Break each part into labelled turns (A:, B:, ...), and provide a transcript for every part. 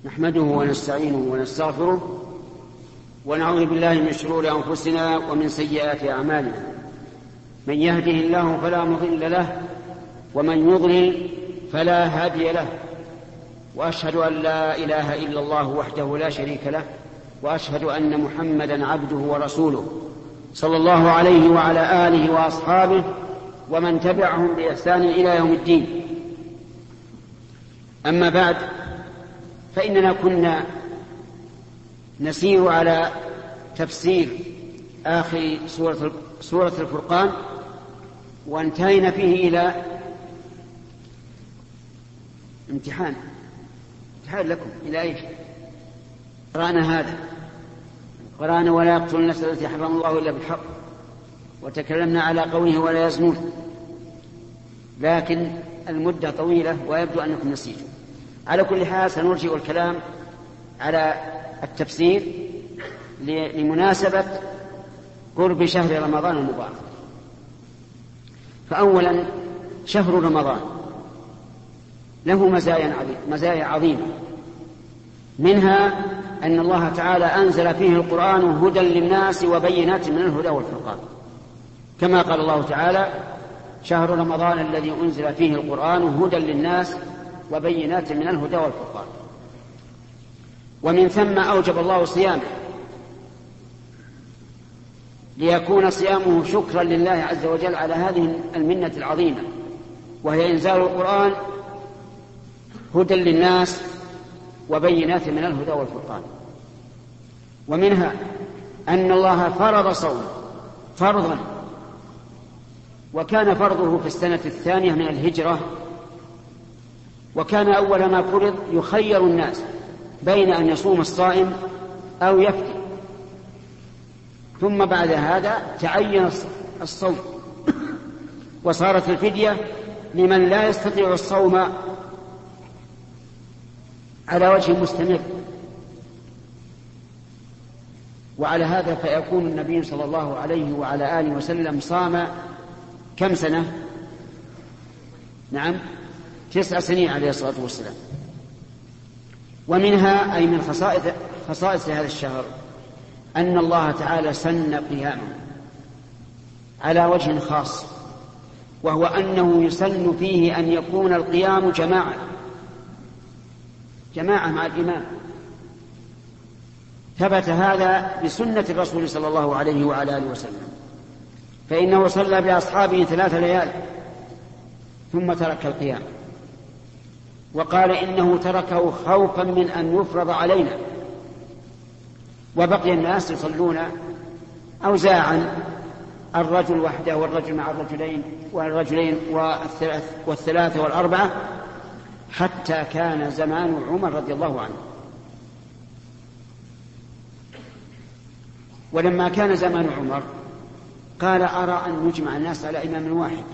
A: نحمده ونستعينه ونستغفره ونعوذ بالله من شرور أنفسنا ومن سيئات أعمالنا. من يهده الله فلا مضل له ومن يضلل فلا هادي له، وأشهد أن لا إله إلا الله وحده لا شريك له، وأشهد أن محمدا عبده ورسوله صلى الله عليه وعلى آله وأصحابه ومن تبعهم بإحسان إلى يوم الدين. أما بعد، فإننا كنا نسير على تفسير آخر سورة الفرقان، وانتهينا فيه إلى امتحان لكم. إلى إيش قرأنا هذا؟ قرأنا ولا يقتل النفس التي حرم الله إلا بالحق، وتكلمنا على قوله ولا يزنون، لكن المدة طويلة ويبدو أنكم نسيتم. على كل حال سنرجع الكلام على التفسير لمناسبة قرب شهر رمضان المبارك. فأولا، شهر رمضان له مزايا عظيمة، منها أن الله تعالى أنزل فيه القرآن هدى للناس وبينات من الهدى والفرقان، كما قال الله تعالى: شهر رمضان الذي أنزل فيه القرآن هدى للناس وبينات من الهدى والفرقان. ومن ثم أوجب الله صيامه، ليكون صيامه شكرا لله عز وجل على هذه المنة العظيمة، وهي إنزال القرآن هدى للناس وبينات من الهدى والفرقان. ومنها أن الله فرض صوم فرضا، وكان فرضه في السنة 2 من الهجرة، وكان أول ما فرض يخير الناس بين أن يصوم الصائم أو يفطر، ثم بعد هذا تعين الصوم، وصارت الفدية لمن لا يستطيع الصوم على وجه مستمر. وعلى هذا فيكون النبي صلى الله عليه وعلى آله وسلم صام كم سنة؟ نعم، 9 سنين عليه الصلاة والسلام. ومنها أي من خصائص هذا الشهر أن الله تعالى سن قيامه على وجه خاص، وهو أنه يسن فيه أن يكون القيام جماعة مع الإمام. ثبت هذا بسنة الرسول صلى الله عليه وعلى آله وسلم، فإنه صلى بأصحابه 3 ليال ثم ترك القيام، وقال إنه تركه خوفا من أن يفرض علينا، وبقي الناس يصلون أوزاعا، الرجل وحده والرجل مع الرجلين والرجلين والثلاثة والأربعة، حتى كان زمان عمر رضي الله عنه. ولما كان زمان عمر قال: أرى أن نجمع الناس على إمام واحد،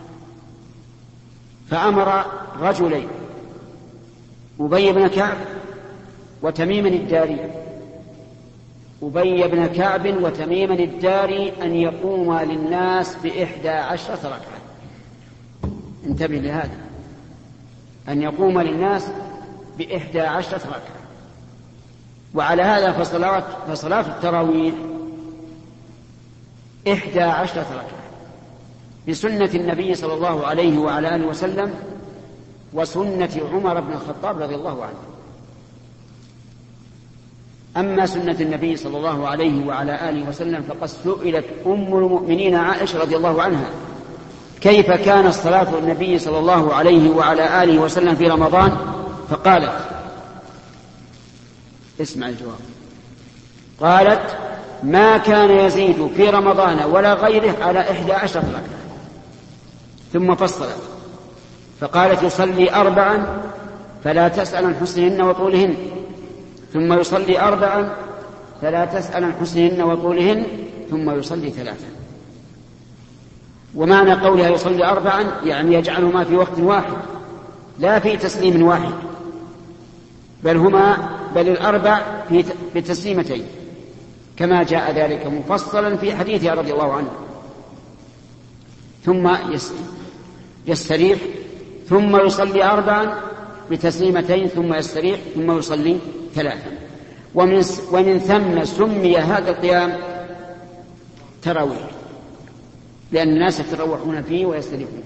A: فأمر رجلين، أبي بن كعب وتميما الداري، أن يقوم للناس ب11 ركعة. انتبه لهذا، أن يقوم للناس ب11 ركعة. وعلى هذا فصلاة التراويح 11 ركعة بسنة النبي صلى الله عليه وعلى آله وسلم وسنة عمر بن الخطاب رضي الله عنه. أما سنة النبي صلى الله عليه وعلى آله وسلم فقد سئلت أم المؤمنين عائشة رضي الله عنها: كيف كان صلاة النبي صلى الله عليه وعلى آله وسلم في رمضان؟ فقالت: اسمع الجواب، قالت: ما كان يزيد في رمضان ولا غيره على 11 ركعة. ثم فصلت فقالت: يصلي 4 فلا تسأل عن حسنهن وطولهن، ثم يصلي 4 فلا تسأل عن حسنهن وطولهن، ثم يصلي 3. ومعنى قولها يصلي 4 يعني يجعلهما في وقت واحد، لا في تسليم واحد، بل الأربع في تسليمتين، كما جاء ذلك مفصلا في حديثها رضي الله عنه. ثم يستريح، ثم يصلي 4 بتسليمتين ثم يستريح ثم يصلي 3. ومن ثم سمي هذا القيام تراويح، لأن الناس يتروحون فيه ويستريحون.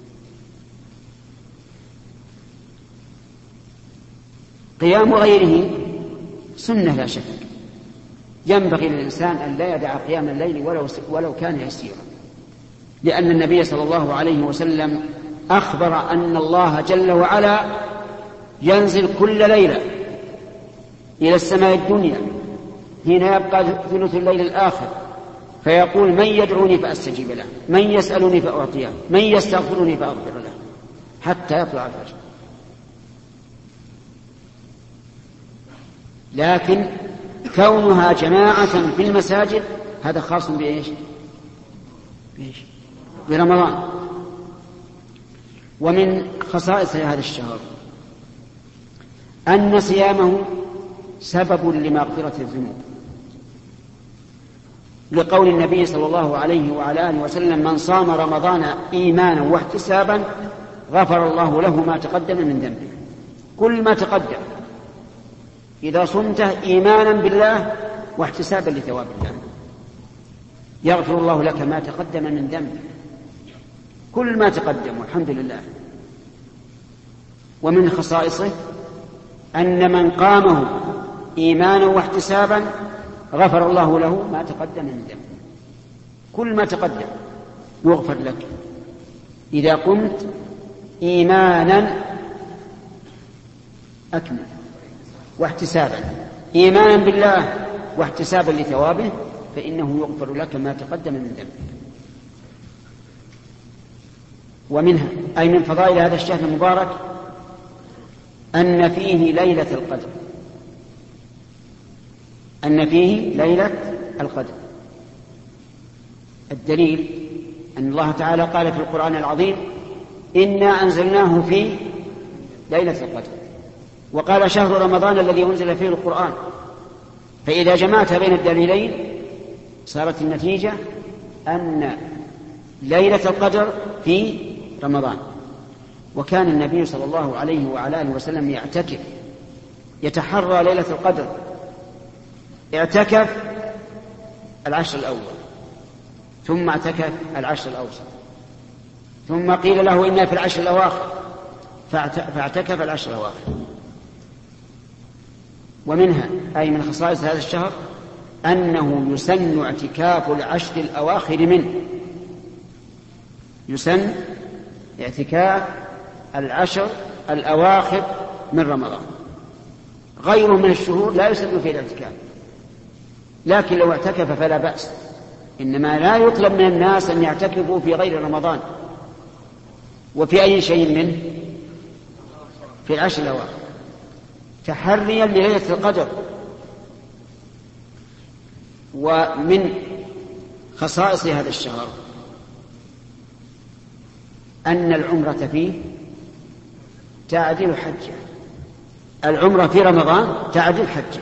A: قيام غيره سنة لا شك، ينبغي للإنسان أن لا يدع قيام الليل ولو كان يسيرا، لأن النبي صلى الله عليه وسلم أخبر أن الله جل وعلا ينزل كل ليلة إلى السماء الدنيا حين يبقى ثلث الليل الآخر، فيقول: من يدعوني فأستجيب له، من يسألني فأعطيه، من يستغفرني فأغفر له، حتى يطلع الفجر. لكن كونها جماعة في المساجد هذا خاص بإيش؟ برمضان. ومن خصائص هذا الشهر أن صيامه سبب لمغفرة الذنوب، لقول النبي صلى الله عليه وعلى آله وسلم: من صام رمضان إيمانا واحتسابا غفر الله له ما تقدم من ذنبه. كل ما تقدم إذا صمته إيمانا بالله واحتسابا لثواب الله يغفر الله لك ما تقدم من ذنبك، كل ما تقدم، والحمد لله. ومن خصائصه أن من قامه إيمانا واحتسابا غفر الله له ما تقدم من ذنبه، كل ما تقدم يغفر لك إذا قمت إيمانا أكمل واحتسابا، إيمانا بالله واحتسابا لثوابه، فإنه يغفر لك ما تقدم من ذنبك. ومنها أي من فضائل هذا الشهر المبارك أن فيه ليلة القدر، أن فيه ليلة القدر. الدليل أن الله تعالى قال في القرآن العظيم: إنا أنزلناه في ليلة القدر، وقال: شهر رمضان الذي أنزل فيه القرآن. فإذا جمعت بين الدليلين صارت النتيجة أن ليلة القدر في رمضان. وكان النبي صلى الله عليه وعلى آله وسلم يعتكف، يتحرى ليلة القدر، اعتكف العشر الأول، ثم اعتكف العشر الأوسط، ثم قيل له: إنا في العشر الأواخر، فاعتكف العشر الأواخر. ومنها أي من خصائص هذا الشهر أنه يسن اعتكاف العشر الأواخر منه، يسن اعتكاف العشر الأواخر من رمضان. غيره من الشهور لا يسن فيه الاعتكاف، لكن لو اعتكف فلا بأس، إنما لا يطلب من الناس أن يعتكفوا في غير رمضان. وفي أي شيء منه؟ في العشر الأواخر، تحريا لليلة القدر. ومن خصائص هذا الشهر أن العمرة فيه تعدل حجة، العمرة في رمضان تعدل حجة،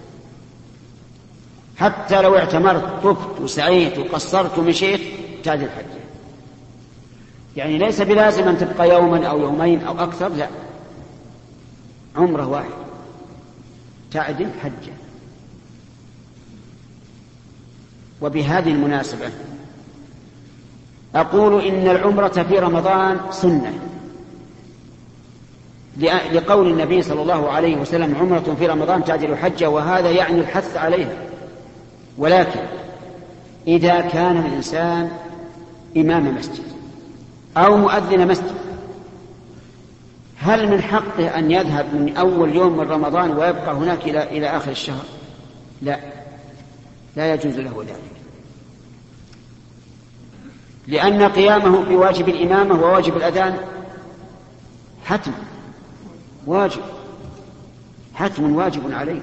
A: حتى لو اعتمرت طفت وسعيت وقصرت ومشيت تعدل حجة. يعني ليس بلازم أن تبقى يوما أو يومين أو أكثر، لا، عمرة واحدة تعدل حجة. وبهذه المناسبة أقول إن العمرة في رمضان سنة، لقول النبي صلى الله عليه وسلم: عمرة في رمضان تعدل حجة، وهذا يعني الحث عليها. ولكن إذا كان الإنسان إمام مسجد أو مؤذن مسجد، هل من حقه أن يذهب من أول يوم من رمضان ويبقى هناك إلى آخر الشهر؟ لا، لا يجوز له ذلك، لأن قيامه بواجب الإمامة وواجب الأذان حتم واجب، حتم واجب عليه،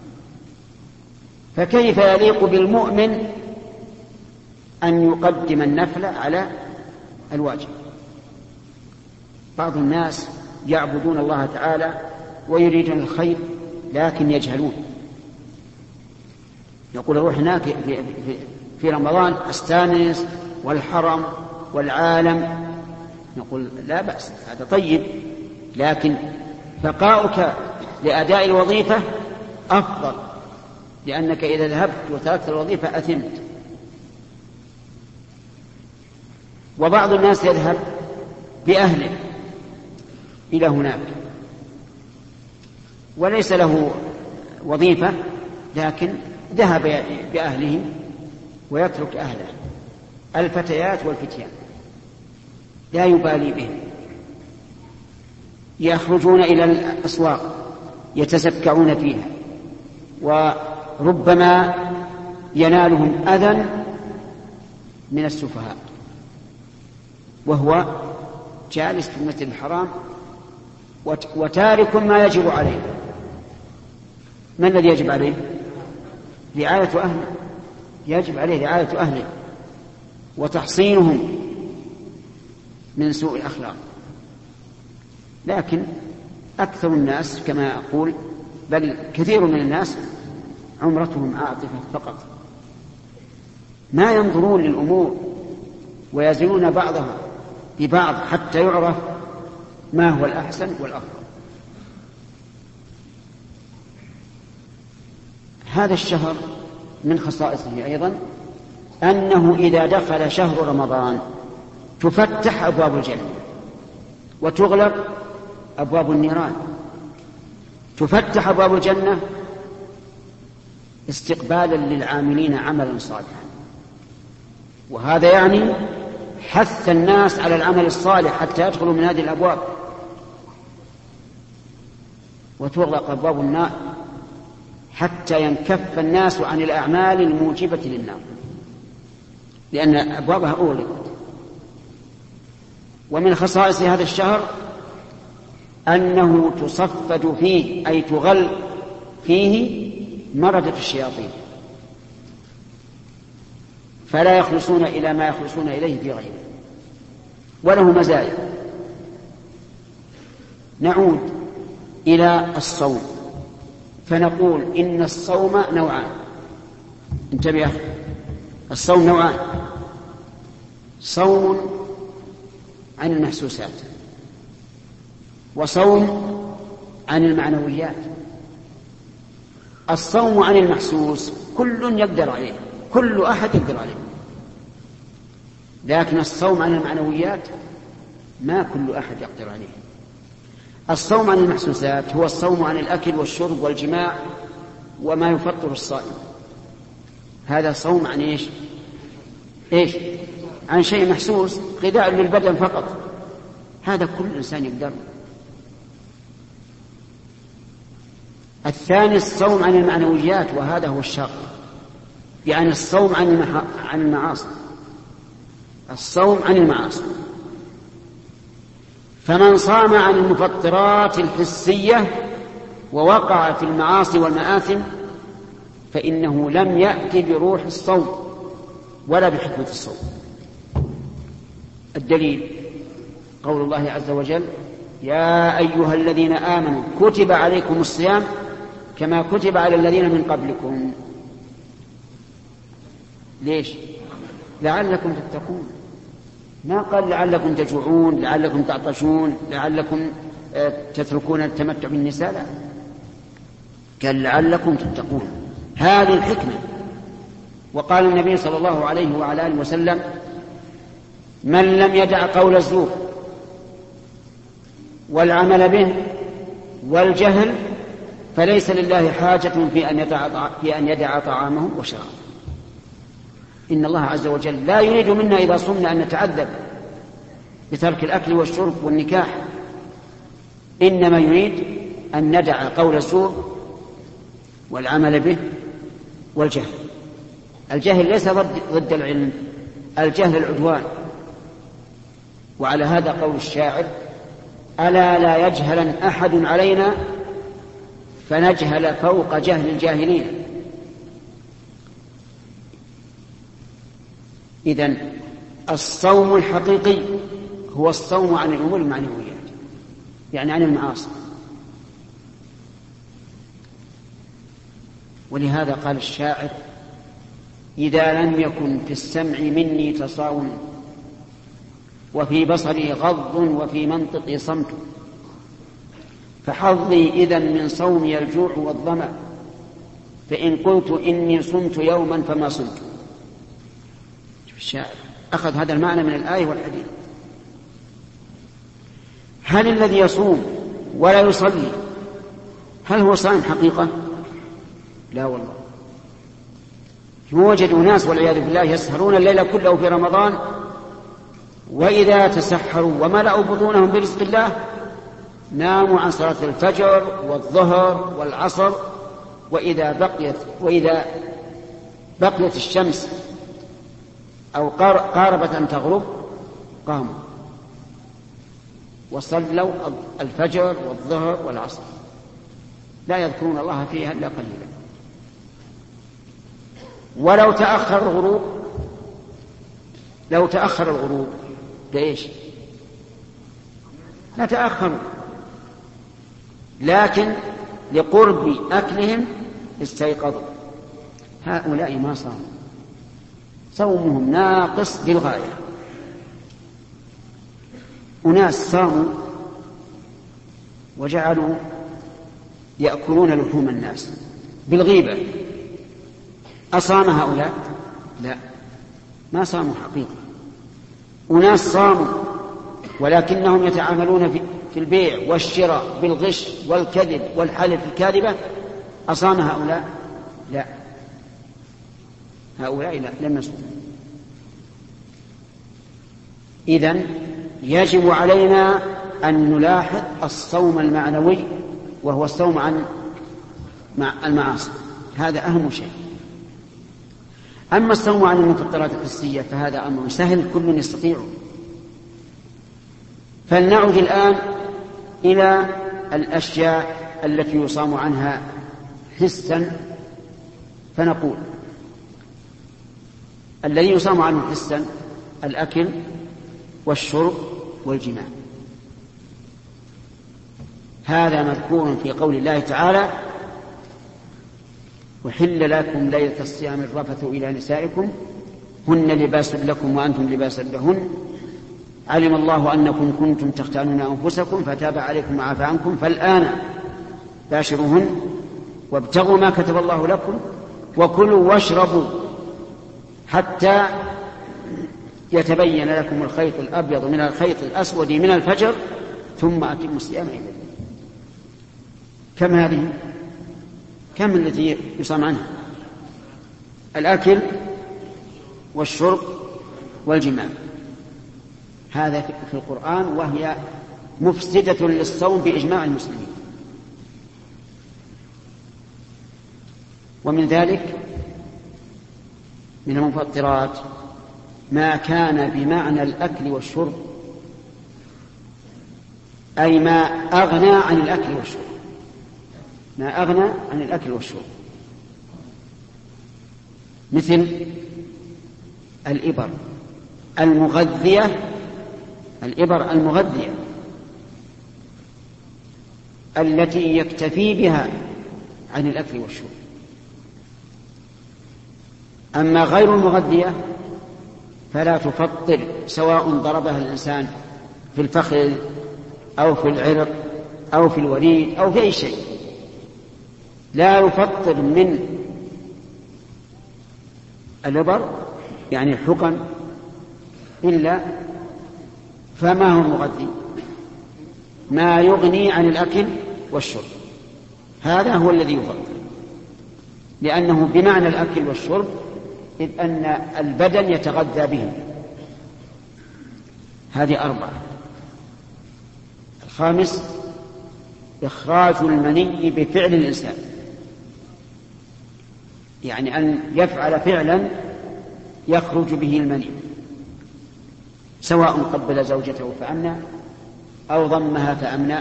A: فكيف يليق بالمؤمن أن يقدم النفل على الواجب؟ بعض الناس يعبدون الله تعالى ويريدون الخير لكن يجهلون، يقول: روح هناك في رمضان استانس والحرم والعالم، نقول: لا بأس، هذا طيب، لكن بقاؤك لأداء الوظيفة أفضل، لأنك إذا ذهبت وتركت الوظيفة أثمت. وبعض الناس يذهب بأهله إلى هناك وليس له وظيفة، لكن ذهب بأهله ويترك أهله، الفتيات والفتيان لا يبالي بهم، يخرجون إلى الأسواق يتسكعون فيها، وربما ينالهم أذى من السفهاء وهو جالس في المسجد الحرام وتارك ما يجب عليه. ما الذي يجب عليه؟ رعاية أهله، يجب عليه رعاية أهله وتحصينهم من سوء الأخلاق. لكن أكثر الناس كما أقول، بل كثير من الناس عمرتهم عاطفة فقط، ما ينظرون للأمور ويزنون بعضها ببعض حتى يعرف ما هو الأحسن والأفضل. هذا الشهر من خصائصه أيضا أنه إذا دخل شهر رمضان تفتح أبواب الجنة وتغلق أبواب النيران. تفتح أبواب الجنة استقبالا للعاملين عملا صالحا، وهذا يعني حث الناس على العمل الصالح حتى يدخلوا من هذه الأبواب. وتغلق أبواب النار حتى ينكف الناس عن الأعمال الموجبة للنار، لأن أبوابها أغلقت. ومن خصائص هذا الشهر أنه تصفد فيه، أي تغل فيه مردة الشياطين، فلا يخلصون إلى ما يخلصون إليه في غيره، وله مزايا. نعود إلى الصوم فنقول إن الصوم نوعان. انتبه، الصوم نوعان: صوم عن المحسوسات وصوم عن المعنويات. الصوم عن المحسوس كل يقدر عليه، كل أحد يقدر عليه، لكن الصوم عن المعنويات ما كل أحد يقدر عليه. الصوم عن المحسوسات هو الصوم عن الأكل والشرب والجماع وما يفطر الصائم. هذا صوم عن إيش؟ عن شيء محسوس، غذاء للبدن فقط، هذا كل إنسان يقدر. الثاني الصوم عن المعنويات، وهذا هو الشاق، يعني الصوم عن المعاصي، الصوم عن المعاصي. فمن صام عن المفطرات الحسية ووقع في المعاصي والمآثم فإنه لم يأتي بروح الصوم ولا بحكمة الصوم. الدليل قول الله عز وجل: يا أيها الذين آمنوا كتب عليكم الصيام كما كتب على الذين من قبلكم. ليش؟ لعلكم تتقون. ما قال لعلكم تجوعون، لعلكم تعطشون، لعلكم تتركون التمتع بالنساء، لا، قال لعلكم تتقون. هذه الحكمة. وقال النبي صلى الله عليه وعلى آله وسلم: من لم يدع قول الزور والعمل به والجهل فليس لله حاجة في أن يدع طعامه وشرابه. إن الله عز وجل لا يريد منا إذا صمنا أن نتعذب بترك الأكل والشرب والنكاح، إنما يريد أن ندع قول الزور والعمل به والجهل. الجهل ليس ضد العلم، الجهل العدوان. وعلى هذا قول الشاعر: ألا لا يجهلن أحد علينا فنجهل فوق جهل الجاهلين. إذن الصوم الحقيقي هو الصوم عن الأمور المعنويات، يعني عن المعاصي. ولهذا قال الشاعر: إذا لم يكن في السمع مني تصاون وفي بصري غض وفي منطقي صمت فحظي إذن من صومي الجوع والظمأ، فإن قلت إني صمت يوما فما صمت. الشاعر أخذ هذا المعنى من الآية والحديث. هل الذي يصوم ولا يصلي هل هو صائم حقيقة؟ لا والله. يوجد ناس والعياذ بالله يسهرون الليل كله في رمضان، وإذا تسحروا وملأوا بطونهم برزق الله ناموا عن صلاة الفجر والظهر والعصر، وإذا بقيت الشمس أو قاربت أن تغرب قاموا وصلوا الفجر والظهر والعصر، لا يذكرون الله فيها إلا قليلا. ولو تأخر الغروب لإيش؟ نتأخر، لكن لقرب أكلهم استيقظوا. هؤلاء ما صاموا، صومهم ناقص للغاية. أناس صاموا وجعلوا يأكلون لحوم الناس بالغيبة، أصام هؤلاء؟ لا، ما صاموا حقيقة. أناس صاموا ولكنهم يتعاملون في البيع والشراء بالغش والكذب والحلف الكاذبة، أصام هؤلاء؟ لا، هؤلاء لا، لم يصوموا. إذن يجب علينا أن نلاحظ الصوم المعنوي، وهو الصوم عن المعاصي، هذا أهم شيء. أما الصوم عن المفطرات الحسية فهذا أمر سهل كل يستطيعه. فلنعد الآن إلى الأشياء التي يصام عنها حسا، فنقول الذي يصام عنه حسا الأكل والشرب والجماع. هذا مذكور في قول الله تعالى: وحل لكم ليلة الصيام الرفث إلى نسائكم هن لباس لكم وأنتم لباس لهن علم الله أنكم كنتم تختانون أنفسكم فتاب عليكم وعفى عنكم فالآن باشروهن وابتغوا ما كتب الله لكم وكلوا واشربوا حتى يتبين لكم الخيط الأبيض من الخيط الأسود من الفجر ثم أتموا الصيام إلى الليل. كم هذه؟ كم التي يصام عنها؟ الأكل والشرب والجماع، هذا في القرآن، وهي مفسدة للصوم بإجماع المسلمين. ومن ذلك من المفطرات ما كان بمعنى الأكل والشرب، أي ما أغنى عن الأكل والشرب، ما أغنى عن الأكل والشرب، مثل الإبر المغذية، الإبر المغذية التي يكتفي بها عن الأكل والشرب. أما غير المغذية فلا تفطر، سواء ضربها الإنسان في الفخذ أو في العرق أو في الوريد أو في أي شيء، لا يفطر من الإبر يعني حقن إلا فما هو المغذي؟ ما يغني عن الأكل والشرب، هذا هو الذي يفطر، لأنه بمعنى الأكل والشرب، إذ أن البدن يتغذى به. هذه 4. الخامس إخراج المني بفعل الإنسان، يعني أن يفعل فعلا يخرج به المني، سواء قبل زوجته فأمنى أو ضمها فأمنى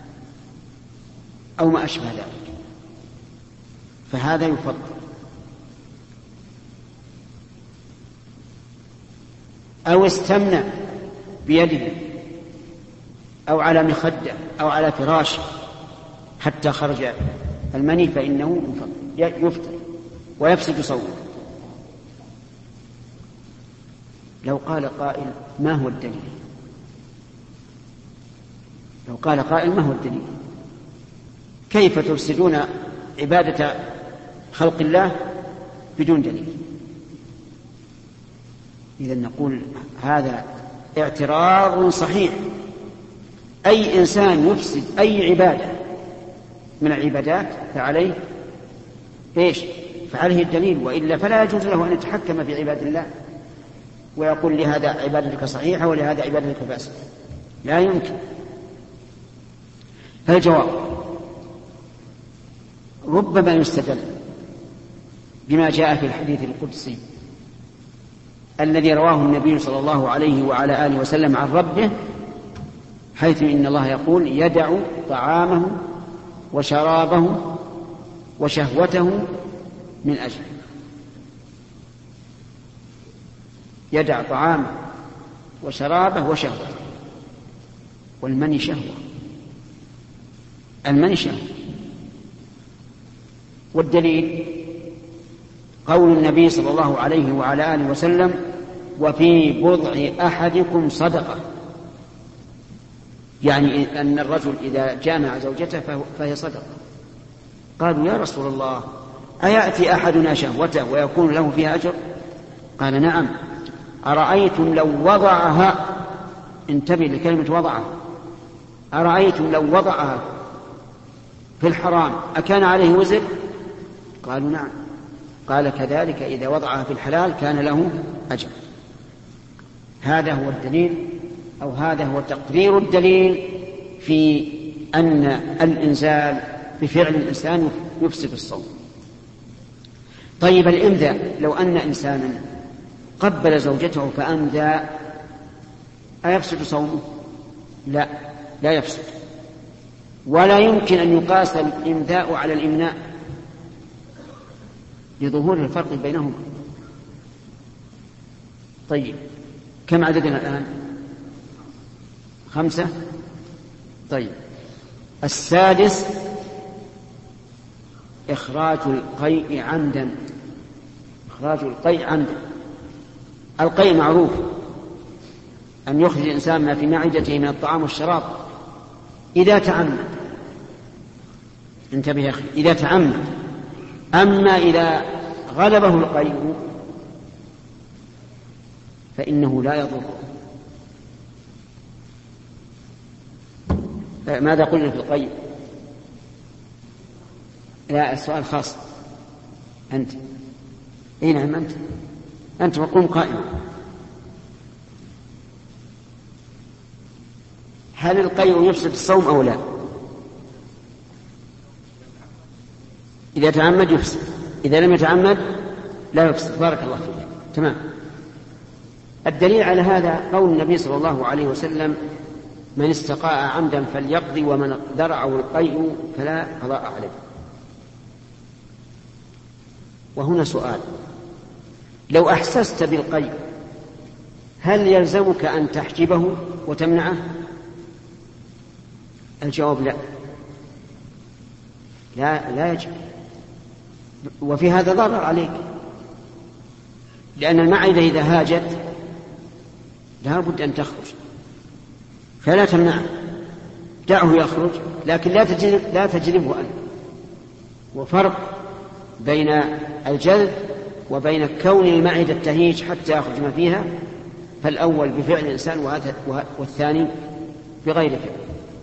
A: أو ما أشبه ذلك، فهذا يفضل. أو استمنى بيده أو على مخدة أو على فراش حتى خرج المني فإنه يفطر ويفسد صومه. لو قال قائل ما هو الدليل؟ لو قال قائل ما هو الدليل؟ كيف تفسدون عبادة خلق الله بدون دليل؟ إذا نقول هذا اعتراض صحيح. أي إنسان يفسد أي عبادة من العبادات فعليه إيش؟ فعليه الدليل، وإلا فلا يجوز له أن يتحكم في عباد الله ويقول لهذا عبادتك صحيحة ولهذا عبادتك فاسدة، لا يمكن. فالجواب ربما يستدل بما جاء في الحديث القدسي الذي رواه النبي صلى الله عليه وعلى آله وسلم عن ربه، حيث إن الله يقول: يدع طعامه وشرابه وشهوته من أجله. يدع طعامه وشرابه وشهوته، والمني شهوة، المني شهوة. والدليل قول النبي صلى الله عليه وعلى آله وسلم: وفي بضع أحدكم صدقة، يعني أن الرجل إذا جامع زوجته فهي صدقة. قالوا: يا رسول الله، أيأتي أحدنا شهوته ويكون له فيها أجر؟ قال: نعم. أرأيتم لو وضعها، انتبه لكلمة وضعها، أرأيتم لو وضعها في الحرام أكان عليه وزر؟ قالوا: نعم. قال: كذلك إذا وضعها في الحلال كان له أجر. هذا هو الدليل، أو هذا هو تقرير الدليل في أن الإنزال بفعل الإنسان يفسد الصوم. طيب، الإمذاء، لو أن إنسانا قبل زوجته فأمذى أيفسد صومه؟ لا، لا يفسد، ولا يمكن أن يقاس الإمذاء على الإمناء لظهور الفرق بينهما. طيب، كم عددنا الآن؟ 5. طيب، السادس إخراج القيء عمدا. إخراج القيء عمدا. القيء معروف، أن يخرج الإنسان ما في معدته من الطعام والشراب إذا تعمد. انتبه يا أخي، إذا تعمد. أما إذا غلبه القيء فإنه لا يضر. ماذا قلنا في القيء؟ لا، السؤال خاص. أنت أي نعم، أنت وقوم قائما. هل القيء يفسد الصوم أو لا؟ إذا تعمد يفسد، إذا لم يتعمد لا يفسد. بارك الله فيك. تمام. الدليل على هذا قول النبي صلى الله عليه وسلم: من استقاء عمدا فليقضي، ومن درعه القيء فلا قضاء عليه. وهنا سؤال: لو أحسست بالقيء هل يلزمك أن تحجبه وتمنعه؟ الجواب لا، لا يجب. وفي هذا ضرر عليك، لأن المعدة إذا هاجت لا بد أن تخرج، فلا تمنعه، دعه يخرج، لكن لا تجلبه أنت. وفرق بين الجلب وبين كون المعدة تهيج حتى يخرج ما فيها، فالأول بفعل الإنسان والثاني بغير فعل.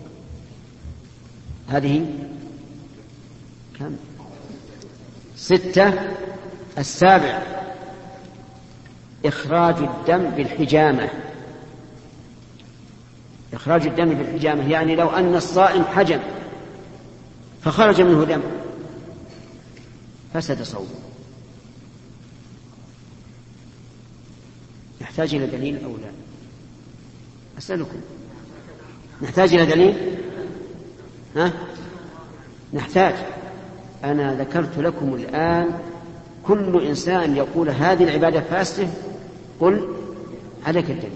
A: هذه كم؟ 6. السابع إخراج الدم بالحجامة. إخراج الدم بالحجامة يعني لو أن الصائم حجم فخرج منه دم فسد صومه. نحتاج إلى دليل أو لا؟ أسألكم، نحتاج إلى دليل؟ نحتاج. أنا ذكرت لكم الآن كل إنسان يقول هذه العبادة فاسدة قل عليك الدليل،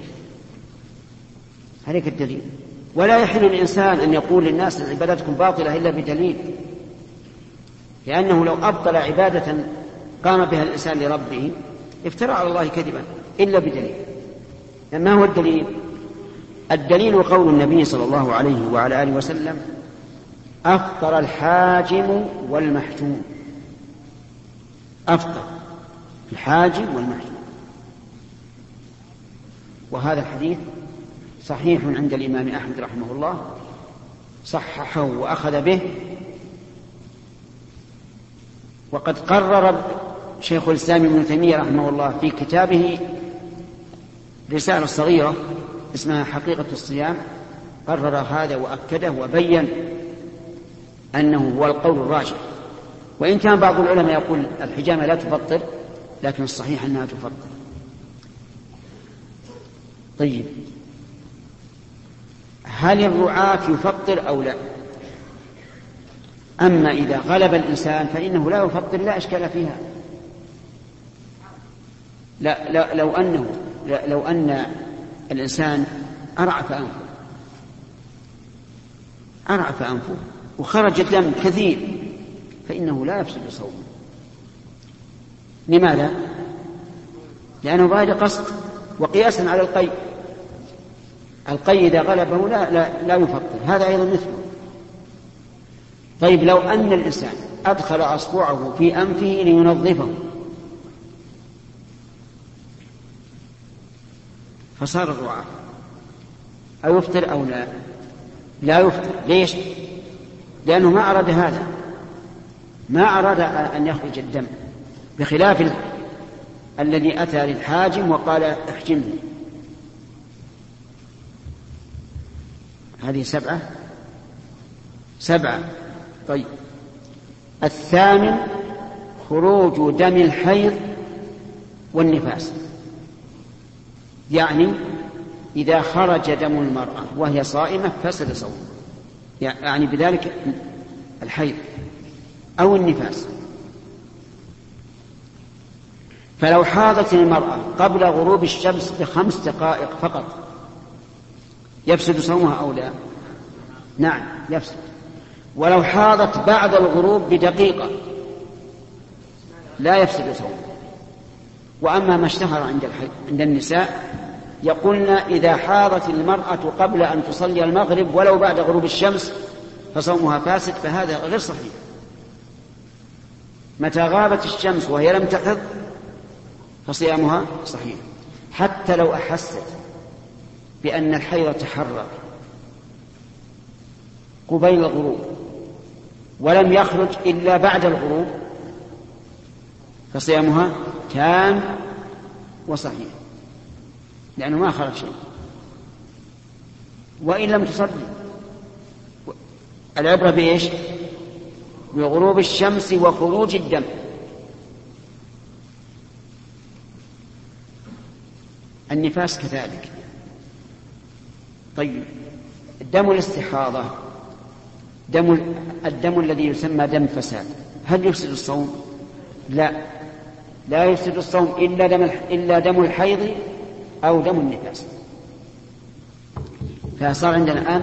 A: عليك الدليل. ولا يحل الإنسان أن يقول للناس عبادتكم باطلة إلا بدليل، لأنه لو أبطل عبادة قام بها الإنسان لربه افترى على الله كذبا إلا بدليل. ما هو الدليل؟ الدليل قول النبي صلى الله عليه وعلى آله وسلم: أفطر الحاجم والمحجوم. أفطر الحاجم والمحجوم. وهذا الحديث صحيح عند الإمام أحمد رحمه الله، صححه وأخذ به. وقد قرر شيخ الإسلام ابن تيمية رحمه الله في كتابه رسالة صغيرة اسمها حقيقة الصيام، قرر هذا وأكده وبين أنه هو القول الراجح. وإن كان بعض العلماء يقول الحجامة لا تفطر، لكن الصحيح أنها تفطر. طيب، هل الرعاة يفطر أو لا؟ أما إذا غلب الإنسان فإنه لا يفطر، لا إشكال فيها. لا لو أن الإنسان أرعف أنفه وخرج الدم كثير فإنه لا يفسد صومه. لماذا؟ لأنه بغير قصد، وقياسا على القي إذا غلبه لا يفطر، هذا أيضا مثله. طيب، لو أن الإنسان أدخل أصبعه في أنفه لينظفه فصار الرعاة، أو يفطر أو لا؟ لا يفطر. ليش؟ لأنه ما أراد هذا، ما أراد أن يخرج الدم، بخلاف الذي أتى للحاجم وقال احجمني. هذه 7. طيب، الثامن خروج دم الحيض والنفاس. يعني إذا خرج دم المرأة وهي صائمة فسد صومها، يعني بذلك الحيض أو النفاس. فلو حاضت المرأة قبل غروب الشمس ب5 دقائق فقط يفسد صومها أو لا؟ نعم، يفسد. ولو حاضت بعد الغروب بدقيقة لا يفسد صومها. وأما ما اشتهر عند النساء يقولن إذا حاضت المرأة قبل أن تصلي المغرب ولو بعد غروب الشمس فصومها فاسد، فهذا غير صحيح. متى غابت الشمس وهي لم تحض فصيامها صحيح، حتى لو أحست بأن الحيض تحرك قبيل الغروب ولم يخرج إلا بعد الغروب فصيامها تام وصحيح، لأنه ما خرج شيء. وإن لم تصلي، العبرة بإيش؟ بغروب الشمس وخروج الدم. النفاس كذلك. طيب، دم الاستحاضة، الدم الذي يسمى دم فساد، هل يفسد الصوم؟ لا يفسد الصوم إلا دم الحيض أو دم النفاس. فصار عندنا الآن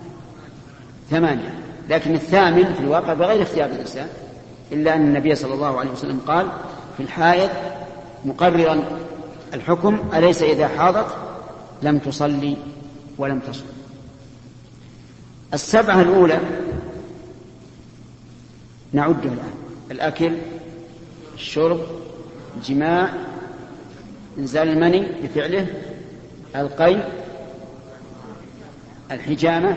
A: 8، لكن الثامن في الواقع بغير اختيار الإنسان، إلا أن النبي صلى الله عليه وسلم قال في الحائض مقررا الحكم: أليس إذا حاضت لم تصلي ولم تصم. 7 الأولى نعدها الآن: الأكل، الشرب، الجماع، إنزال المني بفعله، القي، الحجامة.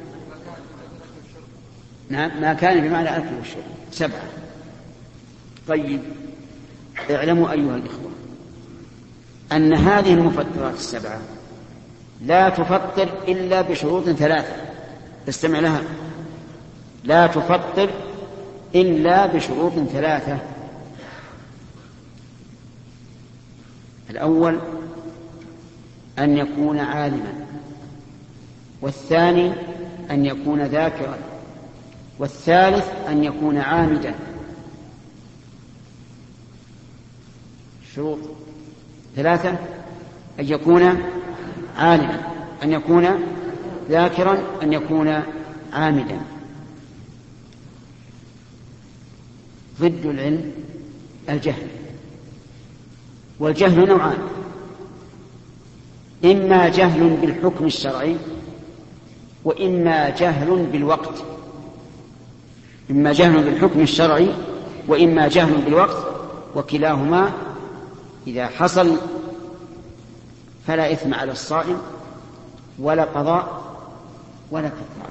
A: نعم، ما كان بمعنى الأكل والشرب. 7. طيب، اعلموا أيها الإخوة أن هذه المفطرات 7 لا تفطر إلا بشروط 3. استمع لها: لا تفطر إلا بشروط 3. الأول أن يكون عالما، والثاني أن يكون ذاكرا، والثالث أن يكون عامدا. شروط 3: أن يكون عالما، أن يكون ذاكرا، أن يكون عامدا. ضد العلم الجهل، والجهل نوعان: إما جهل بالحكم الشرعي، وإما جهل بالوقت. إما جهل بالحكم الشرعي وإما جهل بالوقت، وكلاهما إذا حصل فلا إثم على الصائم ولا قضاء ولا كفارة.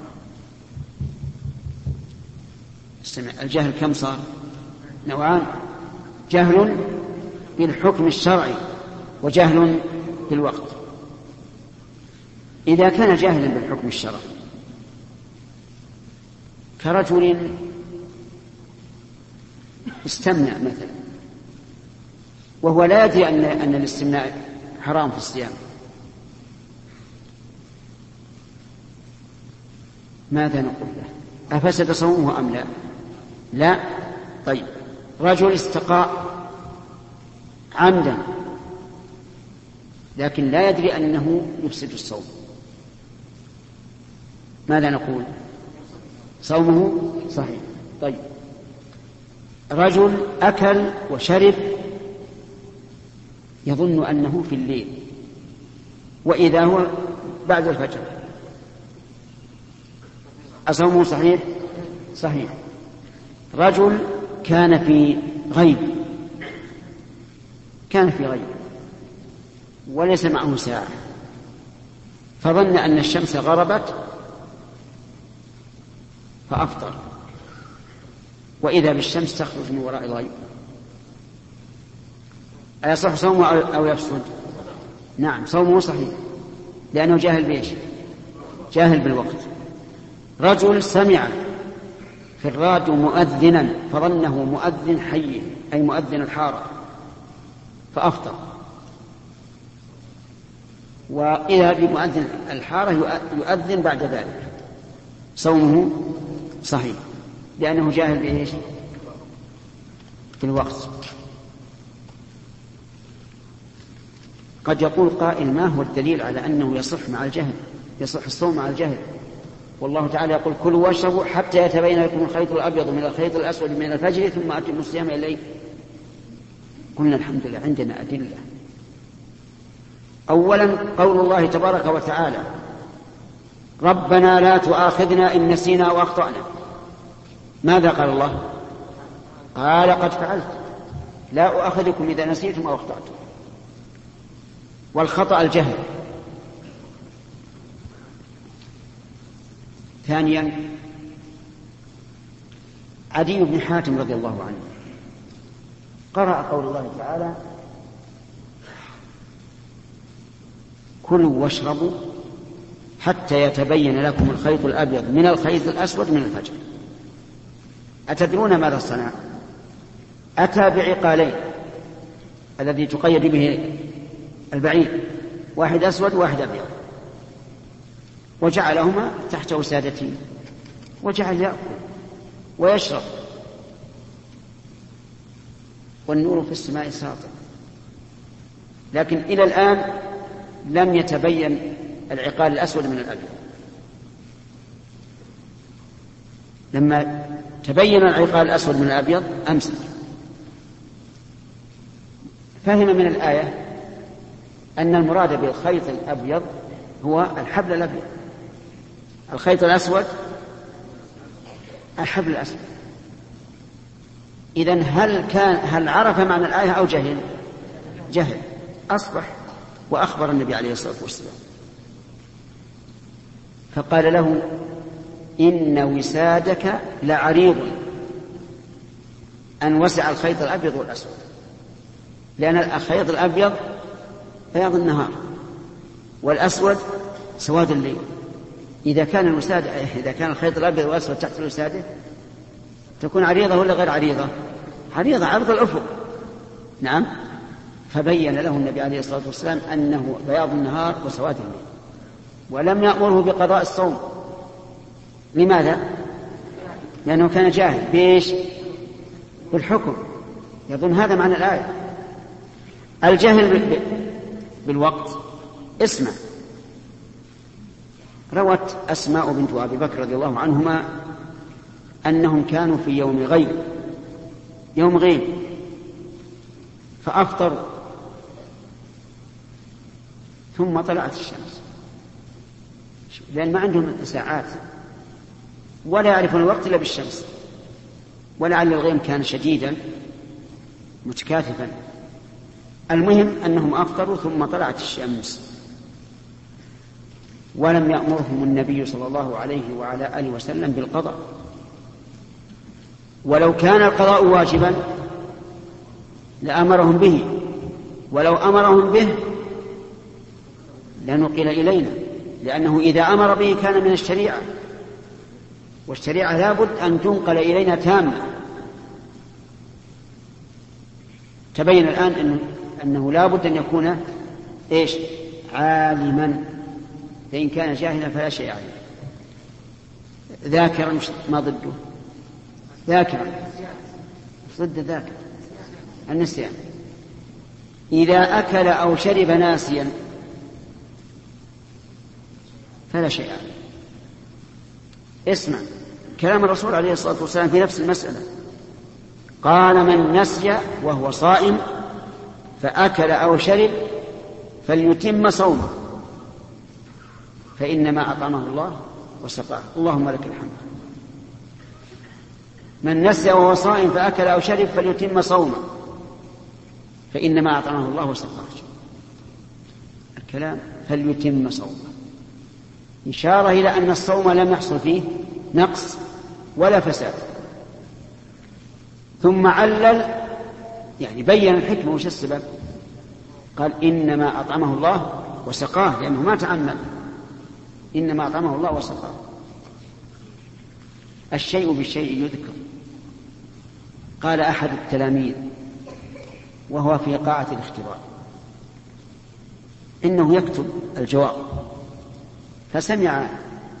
A: الجهل كم صار؟ نوعان: جهل بالحكم الشرعي وجهل بالوقت. إذا كان جاهلا بالحكم الشرعي كرجل استمنع مثلا وهو لا يدري أن الاستمناء حرام في الصيام، ماذا نقول له؟ أفسد صومه أم لا؟ لا. طيب، رجل استقاء عمدا لكن لا يدري أنه يفسد الصوم، ماذا نقول؟ صومه صحيح. طيب، رجل أكل وشرب يظن أنه في الليل وإذا هو بعد الفجر، أصومه صحيح؟ صحيح. رجل كان في غيب وليس معه ساعة فظن أن الشمس غربت فأفطر، وإذا بالشمس تخرج من وراء الغيب، أيصح صومه أو يفسد؟ نعم، صومه صحيح لأنه جاهل بإيش؟ جاهل بالوقت. رجل سمع في الراديو مؤذنا فظنه مؤذن حي أي مؤذن الحارة فأفطر، وإذا بمؤذن الحارة يؤذن بعد ذلك، صومه صحيح لأنه جاهل بإيش؟ بالوقت. قد يقول قائل: ما هو الدليل على أنه يصح مع الجهل، يصح الصوم مع الجهل؟ والله تعالى يقول: كلوا واشربوا حتى يتبين لكم الخيط الأبيض من الخيط الأسود من الفجر ثم أتموا الصيام إليه. قلنا الحمد لله عندنا أدلة. أولا قول الله تبارك وتعالى: ربنا لا تؤاخذنا إن نسينا أو أخطأنا. ماذا قال الله؟ قال: قد فعلت، لا أؤاخذكم إذا نسيتم أو أخطأتم. والخطأ الجهل. ثانيا عدي بن حاتم رضي الله عنه قرأ قول الله تعالى: كلوا واشربوا حتى يتبين لكم الخيط الأبيض من الخيط الأسود من الفجر. أتدرون ماذا صنع؟ أتى بعقالين الذي تقيد به البعير، واحد أسود وواحد أبيض، وجعلهما تحت وسادته وجعل يأكل ويشرب والنور في السماء ساطع. لكن إلى الآن لم يتبين العقال الأسود من الأبيض. لما تبين العقال الأسود من الأبيض أمسك، فهم من الآية أن المراد بالخيط الأبيض هو الحبل الأبيض، الخيط الأسود الحبل الأسود. إذن هل عرف معنى الآية أو جهل؟ جهل. أصبح وأخبر النبي عليه الصلاة والسلام فقال له: إن وسادك لعريض، أن وسع الخيط الأبيض والأسود، لأن الخيط الأبيض بياض النهار والأسود سواد الليل. إذا كان الخيط الأبيض والأسود تحت الوسادة تكون عريضة ولا غير عريضة؟ عريضة، عرض الأفق. نعم. فبين له النبي عليه الصلاة والسلام أنه بياض النهار وسواد الليل، ولم يأمره بقضاء الصوم. لماذا؟ لأنه كان جاهل بإيش؟ بالحكم، يظن هذا معنى الآية. الجهل بالوقت. اسمع، روت أسماء بنت أبي بكر رضي الله عنهما أنهم كانوا في يوم غيب، يوم غيب، فأفطروا ثم طلعت الشمس، لأن ما عندهم ساعات ولا يعرفون الوقت إلا بالشمس. ولعل الغيم كان شديدا متكاثفا. المهم أنهم أفطروا ثم طلعت الشمس، ولم يأمرهم النبي صلى الله عليه وعلى آله وسلم بالقضاء. ولو كان القضاء واجبا لأمرهم به، ولو أمرهم به لنقل إلينا، لأنه إذا أمر به كان من الشريعة، والشريعة لابد أن تنقل إلينا تامة. تبين الآن أنه لابد أن يكون عالما، فإن كان جاهلا فلا شيء عليه. ذاكرا ما ضده؟ ذاكرا ضد ذاكر النسيان. إذا أكل أو شرب ناسيا فلا شيء عليه. اسمع كلام الرسول عليه الصلاة والسلام في نفس المسألة، قال: من نسي وهو صائم فأكل أو شرب فليتم صومه فإنما أطعمه الله وسقاه. اللهم لك الحمد. من نسي وهو صائم فأكل أو شرب فليتم صومه فإنما أطعمه الله وسقاه. الكلام فليتم صومه إشارة إلى أن الصوم لم يحصل فيه نقص ولا فساد. ثم علل، يعني بين الحكمة وش السبب، قال: إنما أطعمه الله وسقاه، لأنه ما تعمد، إنما أطعمه الله وسقاه. الشيء بالشيء يذكر. قال أحد التلاميذ وهو في قاعة الاختبار إنه يكتب الجواب، فسمع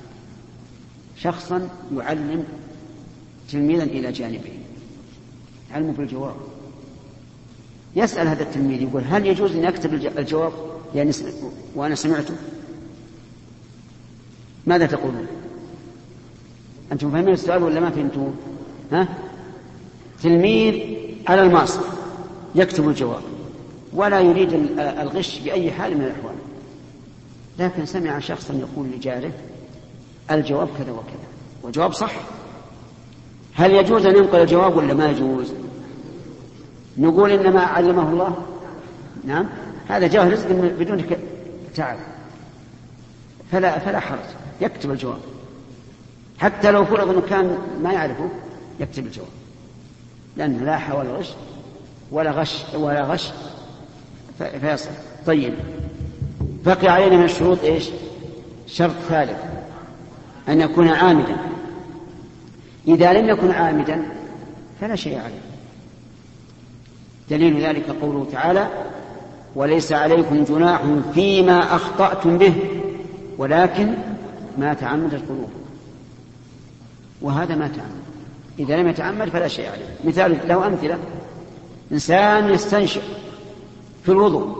A: شخصا يعلم تلميذا إلى جانبه، علمه بالجواب. يسأل هذا التلميذ يقول: هل يجوز أن أكتب الجواب يعني وأنا سمعته؟ ماذا تقولون؟ أنتم فاهمين السؤال ولا ما فهمتوه؟ تلميذ على الماصر يكتب الجواب ولا يريد الغش بأي حال من الأحوال، لكن سمع شخصا يقول لجاره: الجواب كذا وكذا، وجواب صح. هل يجوز أن ينقل الجواب ولا ما يجوز؟ نقول إنما علمه الله. نعم، هذا جاه رزق بدون تعب، فلا حرج، يكتب الجواب حتى لو فرض أنه كان ما يعرفه، يكتب الجواب، لأنه لا حول ولا غش فيصل. طيب، بقي علينا من الشروط شرط ثالث، أن يكون عامدا. إذا لم يكن عامدا فلا شيء عليه. دليل ذلك قوله تعالى: وليس عليكم جناح فيما أخطأتم به ولكن ما تعمدت قلوبكم. وهذا ما تعمد. إذا لم يتعمد فلا شيء عليه. مثال له أمثلة: إنسان يستنشق في الوضوء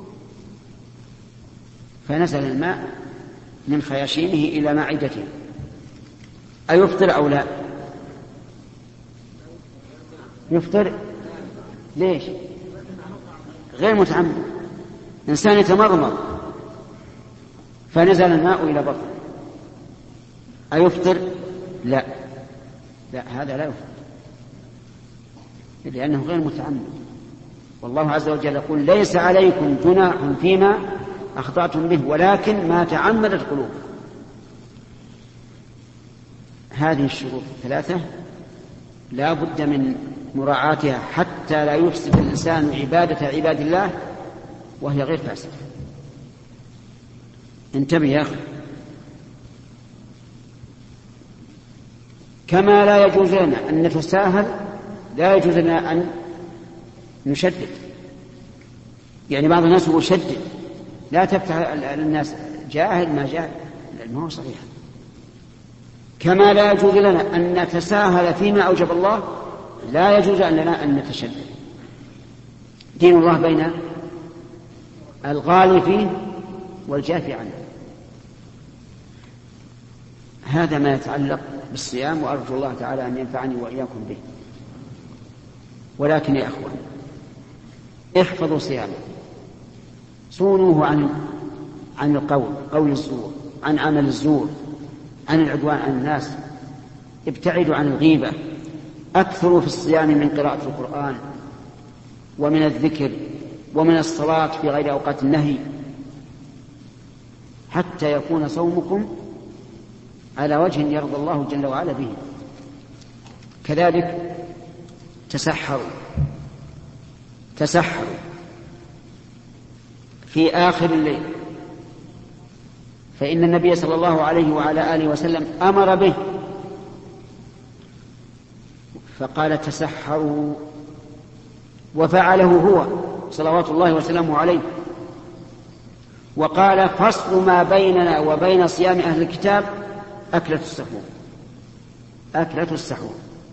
A: فنزل الماء من خياشيمه إلى معدته، أيفطر أو لا؟ يفطر. ليش؟ غير متعمد. إنسان يتمضمض فنزل الماء إلى بطنه، أيفطر؟ لا، هذا لا يفطر لأنه غير متعمد. والله عز وجل يقول: ليس عليكم جناح فيما أخطأتم به ولكن ما تعمدت قلوبكم. هذه الشروط الثلاثة لا بد من مراعاتها حتى لا يفسد الإنسان عبادة عباد الله وهي غير فاسدة. انتبه يا أخي. كما لا يجوز لنا أن نتساهل، لا يجوز لنا أن نشدد. يعني بعض الناس يقول شدد، لا تفتح الناس جاهل ما جاهل، لأنه هو صحيح. كما لا يجوز لنا أن نتساهل فيما أوجب الله، لا يجوز لنا أن نتشدد. دين الله بين الغالي فيه والجافي عنه. هذا ما يتعلق بالصيام، وأرجو الله تعالى أن ينفعني وإياكم به. ولكن يا أخوان، احفظوا صيامه، صونوه عن قول الزور، عن عمل الزور، عن العدوان على الناس، ابتعدوا عن الغيبة، أكثروا في الصيام من قراءة القرآن ومن الذكر ومن الصلاة في غير أوقات النهي، حتى يكون صومكم على وجه يرضى الله جل وعلا به. كذلك تسحروا في آخر الليل، فإن النبي صلى الله عليه وعلى آله وسلم أمر به، فقال تسحروا، وفعله هو صلوات الله وسلامه عليه. وقال فصل ما بيننا وبين صيام أهل الكتاب أكلة السحور.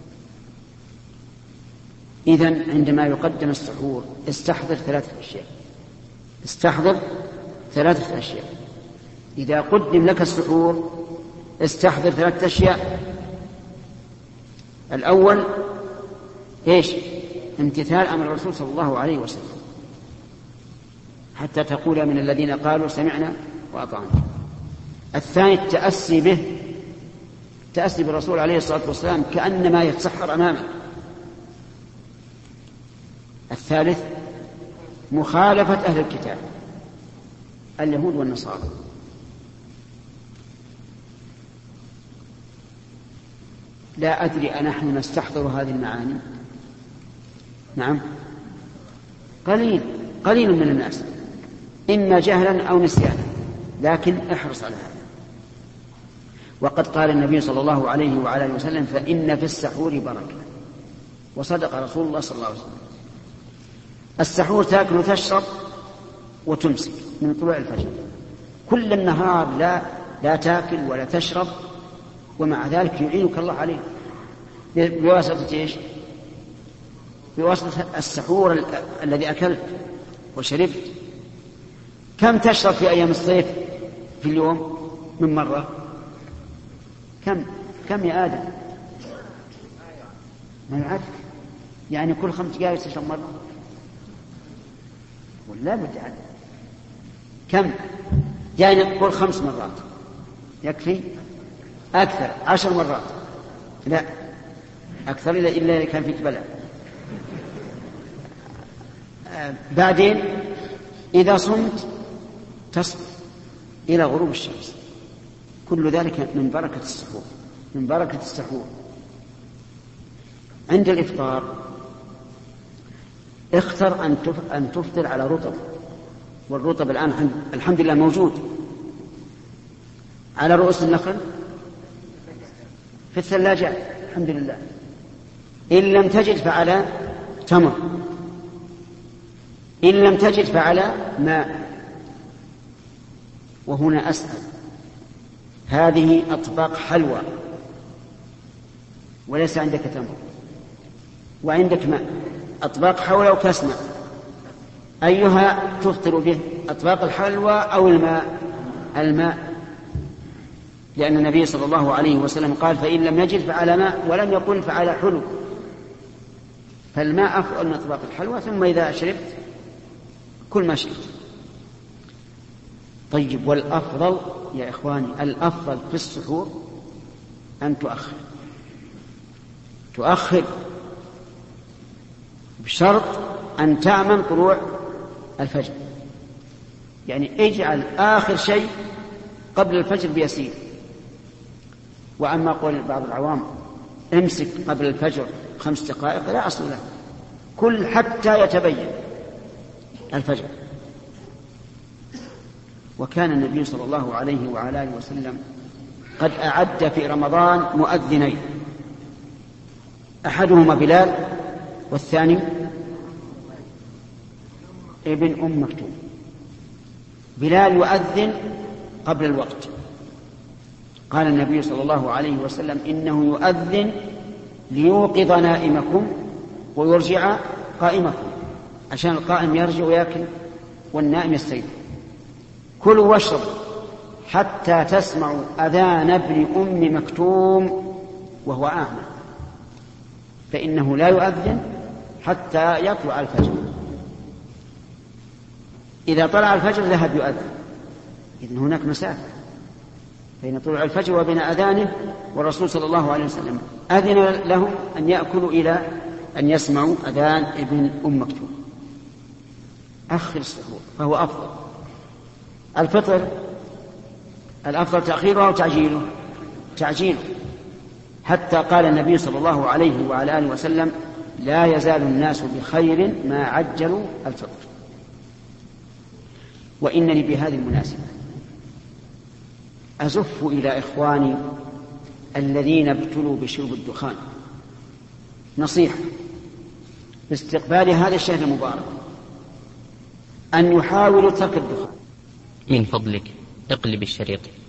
A: إذن عندما يقدم السحور استحضر ثلاثة أشياء. إذا قدم لك السحور استحضر 3 أشياء. الأول إيش؟ امتثال أمر الرسول صلى الله عليه وسلم، حتى تقول من الذين قالوا سمعنا وأطعنا. الثاني التأسي بالرسول عليه الصلاة والسلام كأنما يتسحر أمامه. الثالث مخالفة أهل الكتاب اليهود والنصارى. لا أدري أنحن نستحضر هذه المعاني؟ نعم، قليل من الناس، إما جهلا أو نسيانا، لكن احرص على هذا. وقد قال النبي صلى الله عليه وعلى آله وسلم فإن في السحور بركة، وصدق رسول الله صلى الله عليه وسلم. السحور تأكل وتشرب وتمسك من طلوع الفجر، كل النهار لا تأكل ولا تشرب، ومع ذلك يعينك الله عليه بواسطة إيش؟ بواسطة السحور الذي أكلت وشربت. كم تشرب في أيام الصيف في اليوم من مرة؟ كم يا آدم؟ ما يعرف، يعني كل 5 دقائق تشرب مرة، ولا بد عدد. كم؟ يعني كل 5 مرات يكفي؟ أكثر 10 مرات، لا أكثر إلا كان فيك بلاء. بعدين إذا صمت تصبر إلى غروب الشمس، كل ذلك من بركة السحور. عند الإفطار اختر أن تفطر على رطب، والرطب الآن الحمد لله موجود على رؤوس النخل في الثلاجات الحمد لله. إن لم تجد فعلى تمر، إن لم تجد فعلى ماء. وهنا أسأل، هذه أطباق حلوى وليس عندك تمر وعندك ماء، أطباق حلوى وكاس ماء، أيها تفطر به؟ أطباق الحلوى أو الماء؟ لأن النبي صلى الله عليه وسلم قال فإن لم يجد فعلى ماء، ولم يقل فعلى حلو، فالماء أفضل من أطباق الحلوى. ثم إذا شربت كل ما شربت. طيب، والأفضل يا إخواني، الأفضل في السحور أن تؤخر بشرط أن تأمن طلوع الفجر، يعني اجعل آخر شيء قبل الفجر بيسير. وأما قول بعض العوام امسك قبل الفجر 5 دقائق، لا أصل له، كل حتى يتبين الفجر. وكان النبي صلى الله عليه وعلى آله وسلم قد أعد في رمضان مؤذنين، أحدهما بلال والثاني ابن أم مكتوم. بلال يؤذن قبل الوقت، قال النبي صلى الله عليه وسلم إنه يؤذن ليوقظ نائمكم ويرجع قائمكم، عشان القائم يرجع ويأكل والنائم يستيقظ. كلوا واشربوا حتى تسمعوا أذان ابن أم مكتوم وهو أعمى، فإنه لا يؤذن حتى يطلع الفجر. إذا طلع الفجر ذهب يؤذن، إذن هناك مسافة بين طلوع الفجر وبين أذانه، والرسول صلى الله عليه وسلم أذن لهم أن يأكلوا إلى أن يسمعوا أذان ابن أم مكتوم. أخر السحور فهو أفضل. الفطر الأفضل تأخيره أو تعجيله؟ تعجيله، حتى قال النبي صلى الله عليه وعلى آله وسلم: لا يزال الناس بخير ما عجلوا الفطر. وإنني بهذه المناسبة أزف إلى إخواني الذين ابتلوا بشرب الدخان نصيحة باستقبال هذا الشهر المبارك أن يحاولوا ترك الدخان.
B: من فضلك اقلب الشريط.